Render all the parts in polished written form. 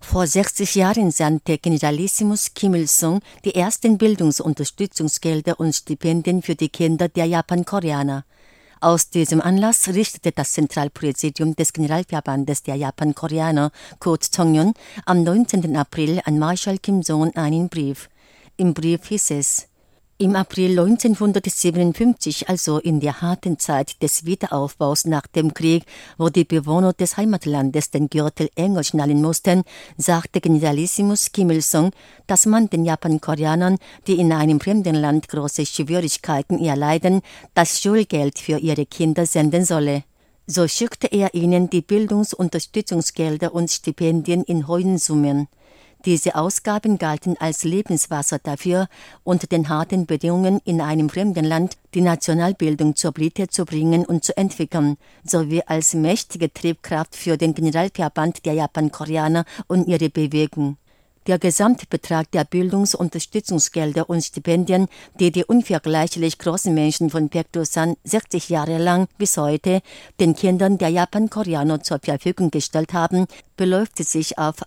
Vor 60 Jahren sandte Generalissimus Kim Il-sung die ersten Bildungsunterstützungsgelder und Stipendien für die Kinder der Japankoreaner. Aus diesem Anlass richtete das Zentralpräsidium des Generalverbandes der Japankoreaner, kurz Chongyun, am 19. April an Marschall Kim Jong-un einen Brief. Im Brief hieß es: Im April 1957, also in der harten Zeit des Wiederaufbaus nach dem Krieg, wo die Bewohner des Heimatlandes den Gürtel enger schnallen mussten, sagte Generalissimus Kim Il-sung, dass man den Japankoreanern, die in einem fremden Land große Schwierigkeiten erleiden, das Schulgeld für ihre Kinder senden solle. So schickte er ihnen die Bildungsunterstützungsgelder und Stipendien in hohen Summen. Diese Ausgaben galten als Lebenswasser dafür, unter den harten Bedingungen in einem fremden Land die Nationalbildung zur Blüte zu bringen und zu entwickeln, sowie als mächtige Triebkraft für den Generalverband der Japankoreaner und ihre Bewegung. Der Gesamtbetrag der Bildungsunterstützungsgelder und Stipendien, die die unvergleichlich großen Menschen von Paektusan 60 Jahre lang bis heute den Kindern der Japankoreaner zur Verfügung gestellt haben, beläuft sich auf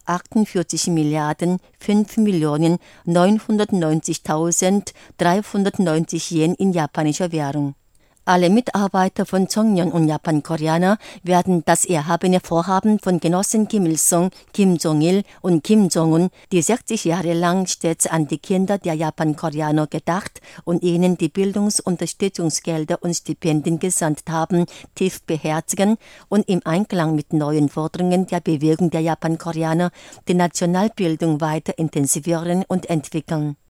48.500.990.390 Yen in japanischer Währung. Alle Mitarbeiter von Chongyun und Japankoreaner werden das erhabene Vorhaben von Genossen Kim Il-sung, Kim Jong-il und Kim Jong-un, die 60 Jahre lang stets an die Kinder der Japankoreaner gedacht und ihnen die Bildungsunterstützungsgelder und Stipendien gesandt haben, tief beherzigen und im Einklang mit neuen Forderungen der Bewegung der Japankoreaner die Nationalbildung weiter intensivieren und entwickeln.